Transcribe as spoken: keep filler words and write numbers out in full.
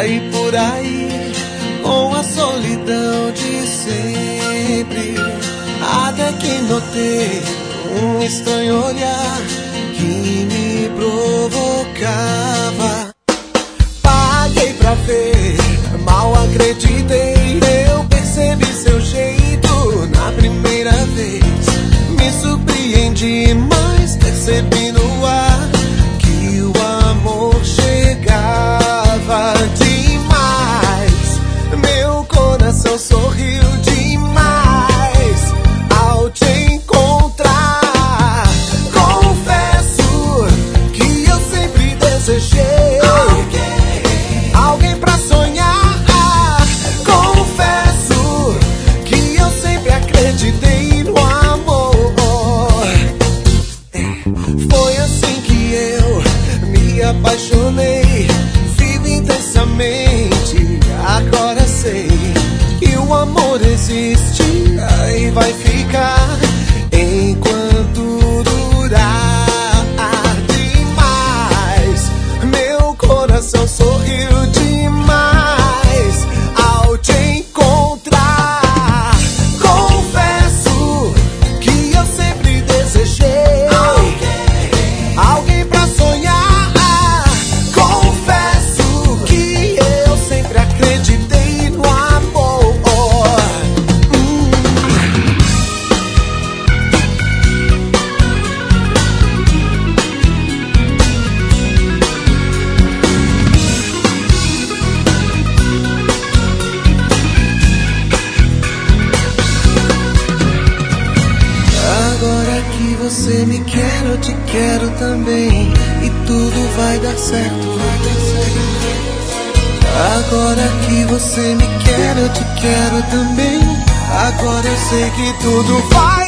saí por aí com a solidão de sempre, até que notei um estranho olhar que me provocava. Paguei pra ver, mal acreditei, eu percebi seu jeito na primeira vez. Me surpreendi, mas percebi no ar que o amor chegava demais. Meu coração sorriu demais ao te encontrar. Confesso que eu sempre desejei alguém, alguém pra sonhar. Confesso que eu sempre acreditei no amor. Foi assim que eu me apaixonei, vivo intensamente. Agora sei que o amor existe e vai ficar enquanto durar. Demais, meu coração sorriu demais ao te encontrar. Confesso que eu sempre desejei alguém, alguém pra sonhar. Confesso que eu sempre acreditei no amor. Hum. Agora que você me quer, eu te quero também, e tudo vai dar certo. Agora que você me quer, eu te quero também. Agora eu sei que tudo vai